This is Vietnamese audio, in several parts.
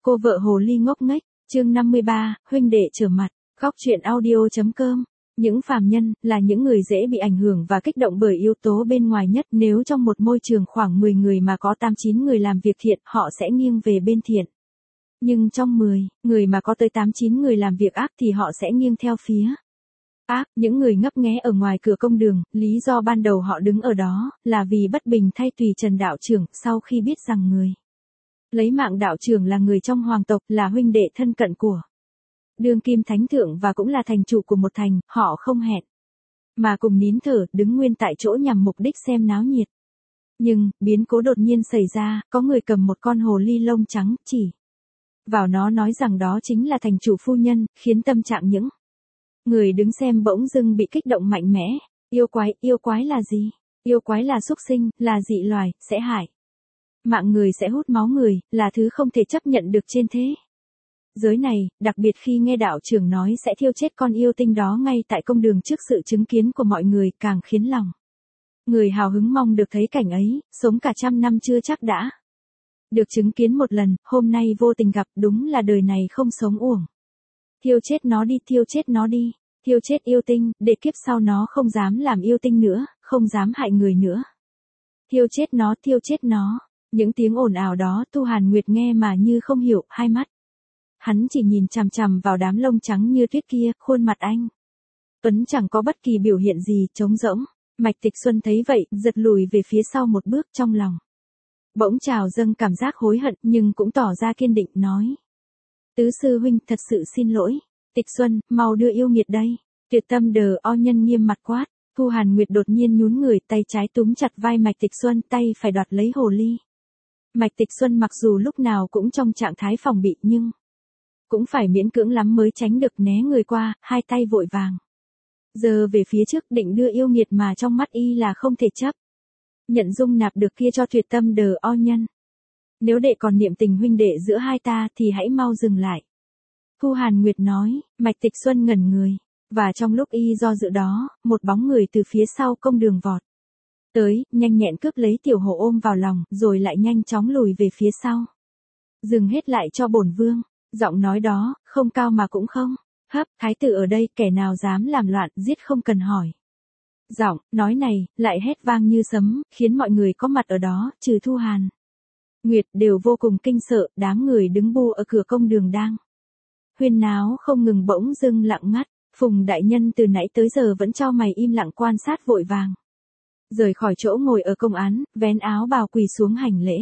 Cô vợ hồ ly ngốc nghếch, chương 53, huynh đệ trở mặt, góc truyện audio.com. Những phàm nhân là những người dễ bị ảnh hưởng và kích động bởi yếu tố bên ngoài nhất. Nếu trong một môi trường khoảng 10 người mà có 8-9 người làm việc thiện, họ sẽ nghiêng về bên thiện. Nhưng trong 10 người mà có tới 8-9 người làm việc ác thì họ sẽ nghiêng theo phía ác. Những người ngấp nghé ở ngoài cửa công đường, lý do ban đầu họ đứng ở đó là vì bất bình thay Tùy Trần đạo trưởng. Sau khi biết rằng người lấy mạng đạo trưởng là người trong hoàng tộc, là huynh đệ thân cận của đương kim thánh thượng và cũng là thành chủ của một thành, họ không hẹn mà cùng nín thở đứng nguyên tại chỗ nhằm mục đích xem náo nhiệt. Nhưng biến cố đột nhiên xảy ra, có người cầm một con hồ ly lông trắng chỉ vào nó nói rằng đó chính là thành chủ phu nhân, khiến tâm trạng những người đứng xem bỗng dưng bị kích động mạnh mẽ. Yêu quái là gì? Yêu quái là súc sinh, là dị loài, sẽ hại mạng người, sẽ hút máu người, là thứ không thể chấp nhận được trên thế giới này, đặc biệt khi nghe đạo trưởng nói sẽ thiêu chết con yêu tinh đó ngay tại công đường trước sự chứng kiến của mọi người, càng khiến lòng người hào hứng mong được thấy cảnh ấy, sống cả 100 năm chưa chắc đã được chứng kiến một lần, hôm nay vô tình gặp, đúng là đời này không sống uổng. Thiêu chết nó đi, thiêu chết nó đi, thiêu chết yêu tinh, để kiếp sau nó không dám làm yêu tinh nữa, không dám hại người nữa. Thiêu chết nó, thiêu chết nó. Những tiếng ồn ào đó Thu Hàn Nguyệt nghe mà như không hiểu, hai mắt hắn chỉ nhìn chằm chằm vào đám lông trắng như tuyết kia, khuôn mặt anh Tuấn chẳng có bất kỳ biểu hiện gì, trống rỗng. Mạch Tịch Xuân thấy vậy, giật lùi về phía sau một bước, trong lòng bỗng trào dâng cảm giác hối hận, nhưng cũng tỏ ra kiên định, nói: Tứ sư huynh, thật sự xin lỗi. Tịch Xuân, mau đưa yêu nghiệt đây. Tuyệt Tâm Đờ O Nhân nghiêm mặt quát. Thu Hàn Nguyệt đột nhiên nhún người, tay trái túm chặt vai Mạch Tịch Xuân, tay phải đoạt lấy hồ ly. Mạch Tịch Xuân mặc dù lúc nào cũng trong trạng thái phòng bị, nhưng cũng phải miễn cưỡng lắm mới tránh được, né người qua, hai tay vội vàng giơ về phía trước, định đưa yêu nghiệt mà trong mắt y là không thể chấp nhận dung nạp được kia cho Tuyệt Tâm Đờ O Nhân. Nếu đệ còn niệm tình huynh đệ giữa hai ta thì hãy mau dừng lại. Thu Hàn Nguyệt nói. Mạch Tịch Xuân ngẩn người, và trong lúc y do dự đó, một bóng người từ phía sau công đường vọt tới, nhanh nhẹn cướp lấy tiểu hồ ôm vào lòng, rồi lại nhanh chóng lùi về phía sau. Dừng hết lại cho bổn vương. Giọng nói đó, không cao mà cũng không thấp. Thái tử ở đây, kẻ nào dám làm loạn, giết không cần hỏi. Giọng nói này lại hét vang như sấm, khiến mọi người có mặt ở đó, trừ Thu Hàn Nguyệt, đều vô cùng kinh sợ. Đám người đứng bu ở cửa công đường đang huyên náo không ngừng bỗng dưng lặng ngắt. Phùng đại nhân từ nãy tới giờ vẫn chau mày im lặng quan sát, vội vàng rời khỏi chỗ ngồi ở công án, vén áo bào quỳ xuống hành lễ.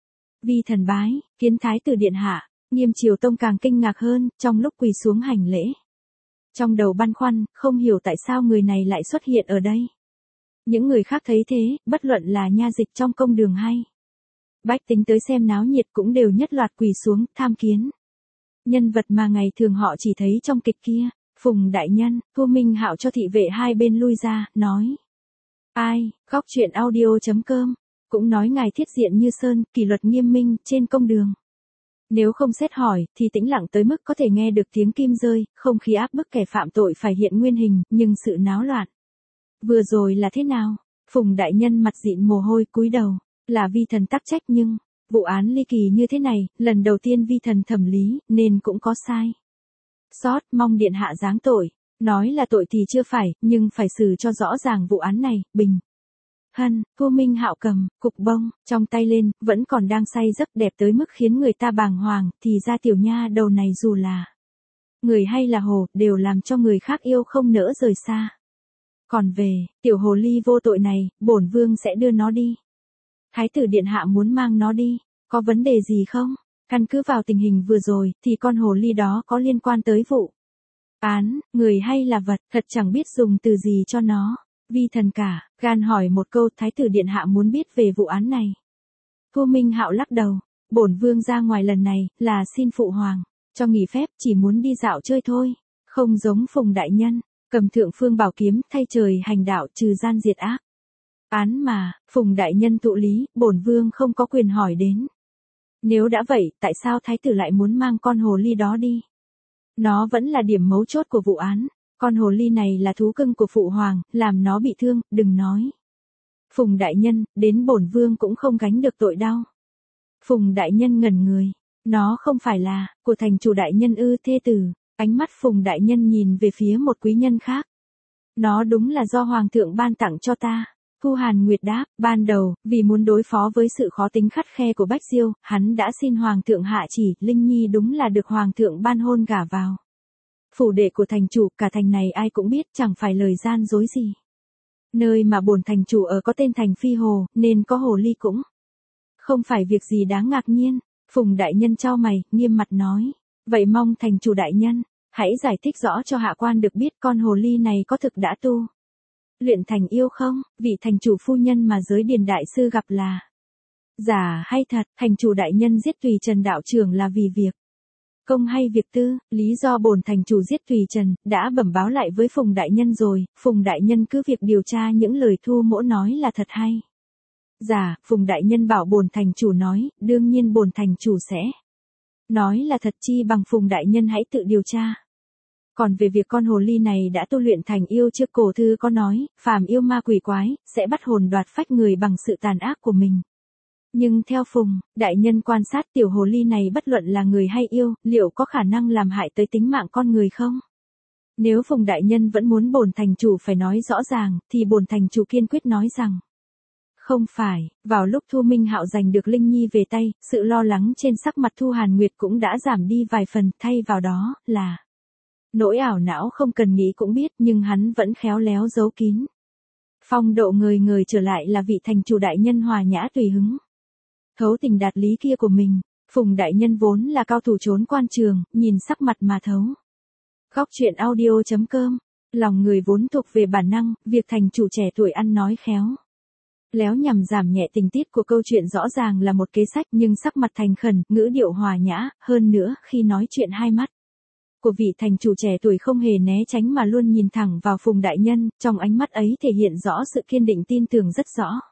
Vi thần bái kiến thái tử điện hạ. Nghiêm Triều Tông càng kinh ngạc hơn, trong lúc quỳ xuống hành lễ, trong đầu băn khoăn, không hiểu tại sao người này lại xuất hiện ở đây. Những người khác thấy thế, bất luận là nha dịch trong công đường hay bách tính tới xem náo nhiệt, cũng đều nhất loạt quỳ xuống tham kiến nhân vật mà ngày thường họ chỉ thấy trong kịch kia. Phùng đại nhân, Thu Minh Hạo cho thị vệ hai bên lui ra, nói: Ai, góc truyện audio.com, cũng nói ngài thiết diện như sơn, kỷ luật nghiêm minh trên công đường. Nếu không xét hỏi, thì tĩnh lặng tới mức có thể nghe được tiếng kim rơi, không khí áp bức kẻ phạm tội phải hiện nguyên hình, nhưng sự náo loạn vừa rồi là thế nào? Phùng đại nhân mặt dịn mồ hôi, cúi đầu. Là vi thần tắc trách, nhưng vụ án ly kỳ như thế này, lần đầu tiên vi thần thẩm lý, nên cũng có sai sót, mong điện hạ giáng tội. Nói là tội thì chưa phải, nhưng phải xử cho rõ ràng vụ án này. Bình Hân, Thu Minh Hạo cầm cục bông trong tay lên, vẫn còn đang say giấc, đẹp tới mức khiến người ta bàng hoàng. Thì ra tiểu nha đầu này dù là người hay là hồ, đều làm cho người khác yêu không nỡ rời xa. Còn về tiểu hồ ly vô tội này, bổn vương sẽ đưa nó đi. Thái tử điện hạ muốn mang nó đi, có vấn đề gì không? Căn cứ vào tình hình vừa rồi, thì con hồ ly đó có liên quan tới vụ án, người hay là vật, thật chẳng biết dùng từ gì cho nó. Vi thần cả gan hỏi một câu, thái tử điện hạ muốn biết về vụ án này. Thu Minh Hạo lắc đầu. Bổn vương ra ngoài lần này là xin phụ hoàng cho nghỉ phép, chỉ muốn đi dạo chơi thôi, không giống Phùng đại nhân cầm thượng phương bảo kiếm thay trời hành đạo, trừ gian diệt ác. Án mà Phùng đại nhân thụ lý, bổn vương không có quyền hỏi đến. Nếu đã vậy, tại sao thái tử lại muốn mang con hồ ly đó đi? Nó vẫn là điểm mấu chốt của vụ án. Con hồ ly này là thú cưng của phụ hoàng, làm nó bị thương, đừng nói Phùng đại nhân, đến bổn vương cũng không gánh được tội đau. Phùng đại nhân ngẩn người. Nó không phải là, của thành chủ đại nhân ư thê tử, ánh mắt Phùng đại nhân nhìn về phía một quý nhân khác. Nó đúng là do Hoàng thượng ban tặng cho ta. Thu Hàn Nguyệt đáp, ban đầu, vì muốn đối phó với sự khó tính khắt khe của Bách Diêu, hắn đã xin Hoàng thượng hạ chỉ, Linh Nhi đúng là được Hoàng thượng ban hôn gả vào. Phủ đệ của thành chủ, cả thành này ai cũng biết, chẳng phải lời gian dối gì. Nơi mà bổn thành chủ ở có tên thành Phi Hồ, nên có hồ ly cũng không phải việc gì đáng ngạc nhiên. Phùng đại nhân chau mày, nghiêm mặt nói, vậy mong thành chủ đại nhân, hãy giải thích rõ cho hạ quan được biết con hồ ly này có thực đã tu luyện thành yêu không, vị thành chủ phu nhân mà giới điền đại sư gặp là giả hay thật. Thành chủ đại nhân giết Tùy Trần đạo trưởng là vì việc công hay việc tư, lý do bổn thành chủ giết Tùy Trần, đã bẩm báo lại với Phùng đại nhân rồi, Phùng đại nhân cứ việc điều tra những lời Thu mỗ nói là thật hay giả. Phùng đại nhân bảo bổn thành chủ nói, đương nhiên bổn thành chủ sẽ nói là thật, chi bằng Phùng đại nhân hãy tự điều tra. Còn về việc con hồ ly này đã tu luyện thành yêu, trước cổ thư có nói, phàm yêu ma quỷ quái, sẽ bắt hồn đoạt phách người bằng sự tàn ác của mình. Nhưng theo Phùng đại nhân quan sát, tiểu hồ ly này bất luận là người hay yêu, liệu có khả năng làm hại tới tính mạng con người không? Nếu Phùng đại nhân vẫn muốn bổn thành chủ phải nói rõ ràng, thì bổn thành chủ kiên quyết nói rằng không phải. Vào lúc Thu Minh Hạo giành được Linh Nhi về tay, sự lo lắng trên sắc mặt Thu Hàn Nguyệt cũng đã giảm đi vài phần, thay vào đó là nỗi ảo não không cần nghĩ cũng biết, nhưng hắn vẫn khéo léo giấu kín. Phong độ ngời ngời trở lại là vị thành chủ đại nhân hòa nhã tùy hứng, thấu tình đạt lý kia của mình. Phùng đại nhân vốn là cao thủ trốn quan trường, nhìn sắc mặt mà thấu. Góc truyện audio.com, lòng người vốn thuộc về bản năng, việc thành chủ trẻ tuổi ăn nói khéo léo nhằm giảm nhẹ tình tiết của câu chuyện rõ ràng là một kế sách, nhưng sắc mặt thành khẩn, ngữ điệu hòa nhã, hơn nữa khi nói chuyện hai mắt của vị thành chủ trẻ tuổi không hề né tránh mà luôn nhìn thẳng vào Phùng đại nhân, trong ánh mắt ấy thể hiện rõ sự kiên định tin tưởng rất rõ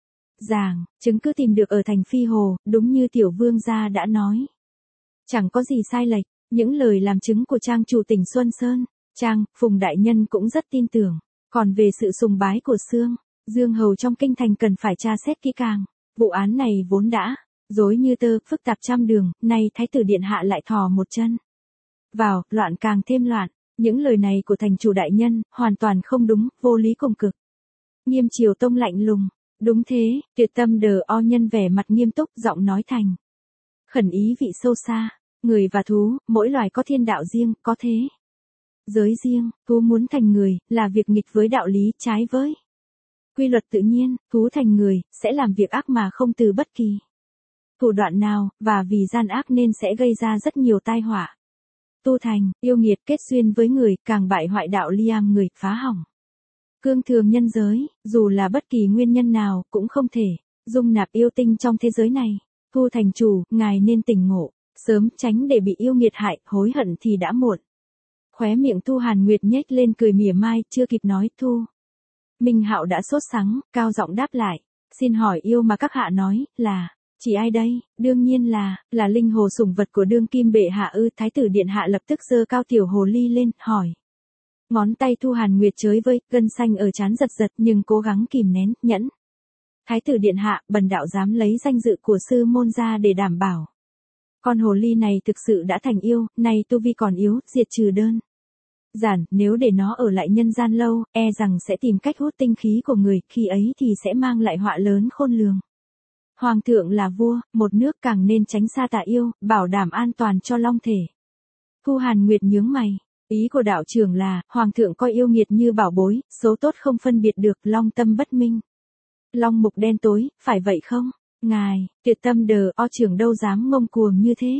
ràng. Chứng cứ tìm được ở thành Phi Hồ, đúng như tiểu vương gia đã nói, chẳng có gì sai lệch. Những lời làm chứng của trang chủ tỉnh Xuân Sơn, Phùng đại nhân cũng rất tin tưởng. Còn về sự sùng bái của Dương hầu trong kinh thành cần phải tra xét kỹ càng. Vụ án này vốn đã rối như tơ, phức tạp trăm đường, nay thái tử điện hạ lại thò một chân vào, loạn càng thêm loạn. Những lời này của thành chủ đại nhân hoàn toàn không đúng, vô lý cùng cực. Nghiêm Triều Tông lạnh lùng, đúng thế. Tuyệt Tâm Đờ O nhân vẻ mặt nghiêm túc, giọng nói thành khẩn ý vị sâu xa. Người và thú, mỗi loài có thiên đạo riêng, có thế giới riêng. Thú muốn thành người là việc nghịch với đạo lý, trái với quy luật tự nhiên. Thú thành người sẽ làm việc ác mà không từ bất kỳ thủ đoạn nào, và vì gian ác nên sẽ gây ra rất nhiều tai họa. Tu thành, yêu nghiệt kết duyên với người, càng bại hoại đạo liam người, phá hỏng cương thường nhân giới. Dù là bất kỳ nguyên nhân nào, cũng không thể dung nạp yêu tinh trong thế giới này. Thu thành chủ, ngài nên tỉnh ngộ sớm, tránh để bị yêu nghiệt hại, hối hận thì đã muộn. Khóe miệng Thu Hàn Nguyệt nhếch lên cười mỉa mai, chưa kịp nói, Thu Minh Hạo đã sốt sắng, cao giọng đáp lại, xin hỏi yêu mà các hạ nói, là chỉ ai đây? Đương nhiên là linh hồ sủng vật của đương kim bệ hạ ư. Thái tử điện hạ lập tức giơ cao tiểu hồ ly lên, hỏi. Ngón tay Thu Hàn Nguyệt chới với, gân xanh ở trán giật giật, nhưng cố gắng kìm nén, nhẫn. Thái tử điện hạ, bần đạo dám lấy danh dự của sư môn ra để đảm bảo. Con hồ ly này thực sự đã thành yêu, nay tu vi còn yếu, diệt trừ đơn giản, nếu để nó ở lại nhân gian lâu, e rằng sẽ tìm cách hút tinh khí của người, khi ấy thì sẽ mang lại họa lớn khôn lường. Hoàng thượng là vua, một nước, càng nên tránh xa tà yêu, bảo đảm an toàn cho long thể. Thu Hàn Nguyệt nhướng mày, ý của đạo trưởng là, hoàng thượng coi yêu nghiệt như bảo bối, số tốt không phân biệt được, long tâm bất minh, long mục đen tối, phải vậy không? Ngài, Tuyệt Tâm Đờ O trưởng đâu dám ngông cuồng như thế.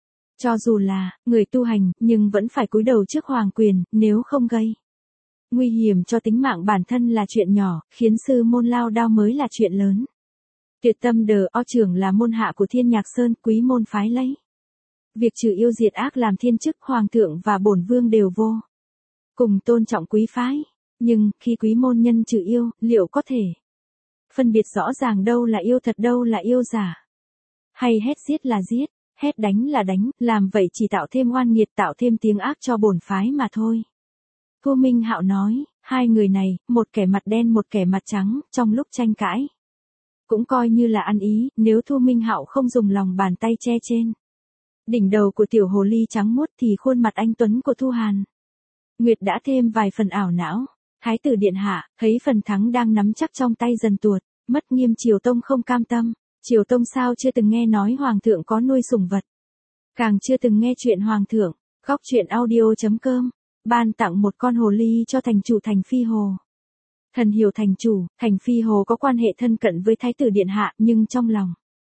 Cho dù là người tu hành, nhưng vẫn phải cúi đầu trước hoàng quyền, nếu không gây nguy hiểm cho tính mạng bản thân là chuyện nhỏ, khiến sư môn lao đao mới là chuyện lớn. Tuyệt Tâm Đờ O trưởng là môn hạ của Thiên Nhạc Sơn, quý môn phái lấy việc trừ yêu diệt ác làm thiên chức, hoàng thượng và bổn vương đều vô cùng tôn trọng quý phái. Nhưng khi quý môn nhân trừ yêu, liệu có thể phân biệt rõ ràng đâu là yêu thật, đâu là yêu giả? Hay hét giết là giết, hét đánh là đánh, làm vậy chỉ tạo thêm oan nghiệt, tạo thêm tiếng ác cho bổn phái mà thôi. Thu Minh Hạo nói, hai người này, một kẻ mặt đen một kẻ mặt trắng, trong lúc tranh cãi cũng coi như là ăn ý, nếu Thu Minh Hạo không dùng lòng bàn tay che trên Đỉnh đầu của tiểu hồ ly trắng muốt thì khuôn mặt anh tuấn của Thu Hàn Nguyệt đã thêm vài phần ảo não. Thái tử điện hạ, thấy phần thắng đang nắm chắc trong tay dần tuột, mất nghiêm Triều Tông không cam tâm. Triều Tông sao chưa từng nghe nói hoàng thượng có nuôi sủng vật. Càng chưa từng nghe chuyện hoàng thượng. Góc truyện audio.com ban tặng một con hồ ly cho thành chủ Thành Phi Hồ. Thần hiểu thành chủ, Thành Phi Hồ có quan hệ thân cận với Thái tử điện hạ, nhưng trong lòng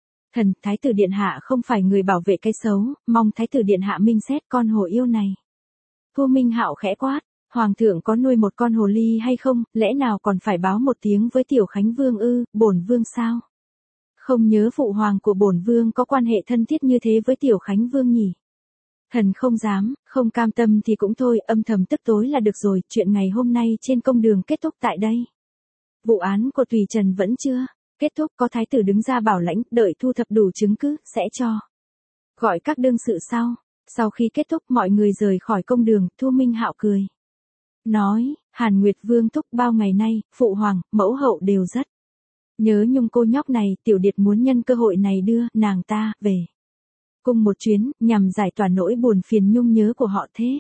Thái tử điện hạ không phải người bảo vệ cái xấu, mong Thái tử điện hạ minh xét con hồ yêu này. Thu Minh Hạo khẽ quát, hoàng thượng có nuôi một con hồ ly hay không, lẽ nào còn phải báo một tiếng với Tiểu Khánh Vương ư, bổn vương sao? Không nhớ phụ hoàng của bổn vương có quan hệ thân thiết như thế với Tiểu Khánh Vương nhỉ? Thần không dám, không cam tâm thì cũng thôi, âm thầm tức tối là được rồi, chuyện ngày hôm nay trên công đường kết thúc tại đây. Vụ án của Tùy Trần vẫn chưa kết thúc, có thái tử đứng ra bảo lãnh, đợi thu thập đủ chứng cứ, sẽ cho gọi các đương sự sau. Sau khi kết thúc mọi người rời khỏi công đường, Thu Minh Hạo cười. Nói, Hàn Nguyệt Vương thúc bao ngày nay, phụ hoàng, mẫu hậu đều rất nhớ Nhung cô nhóc này, tiểu điệt muốn nhân cơ hội này đưa nàng ta về cùng một chuyến, nhằm giải tỏa nỗi buồn phiền nhung nhớ của họ thế.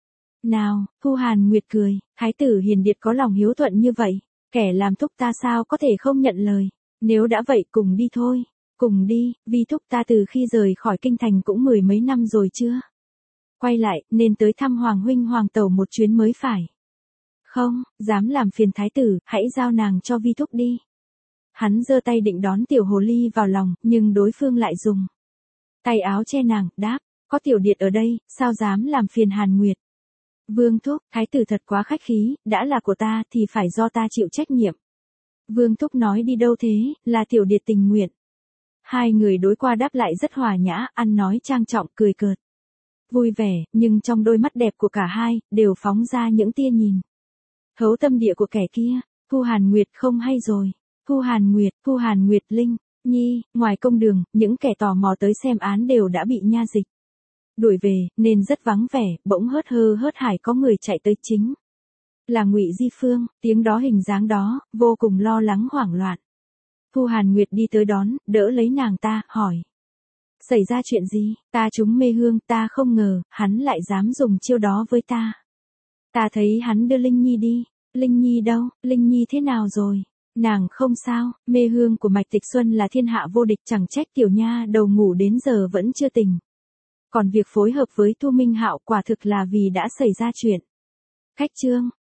Nào, Thu Hàn Nguyệt cười, thái tử hiền điệt có lòng hiếu thuận như vậy, kẻ làm thúc ta sao có thể không nhận lời, nếu đã vậy cùng đi thôi, cùng đi, vì thúc ta từ khi rời khỏi kinh thành cũng 10 mấy năm rồi chưa? Quay lại, nên tới thăm Hoàng huynh Hoàng tẩu một chuyến mới phải. Không, dám làm phiền thái tử, hãy giao nàng cho vi thúc đi. Hắn giơ tay định đón tiểu hồ ly vào lòng, nhưng đối phương lại dùng tay áo che nàng, đáp, có tiểu điệt ở đây, sao dám làm phiền Hàn Nguyệt. Vương thúc, thái tử thật quá khách khí, đã là của ta thì phải do ta chịu trách nhiệm. Vương thúc nói đi đâu thế, là tiểu điệt tình nguyện. Hai người đối qua đáp lại rất hòa nhã, ăn nói trang trọng, cười cợt. Vui vẻ, nhưng trong đôi mắt đẹp của cả hai, đều phóng ra những tia nhìn thấu tâm địa của kẻ kia. Thu Hàn Nguyệt không hay rồi. Thu Hàn Nguyệt Linh Nhi, ngoài công đường, những kẻ tò mò tới xem án đều đã bị nha dịch đuổi về, nên rất vắng vẻ, bỗng hớt hơ hớt hải có người chạy tới, chính là Ngụy Di Phương, tiếng đó hình dáng đó, vô cùng lo lắng hoảng loạn. Thu Hàn Nguyệt đi tới đón, đỡ lấy nàng ta, hỏi. Xảy ra chuyện gì? Ta trúng mê hương, ta không ngờ, hắn lại dám dùng chiêu đó với ta. Ta thấy hắn đưa Linh Nhi đi. Linh Nhi đâu? Linh Nhi thế nào rồi? Nàng không sao, mê hương của Mạch Tịch Xuân là thiên hạ vô địch, chẳng trách tiểu nha đầu ngủ đến giờ vẫn chưa tỉnh. Còn việc phối hợp với Thu Minh Hạo quả thực là vì đã xảy ra chuyện. Khách trương,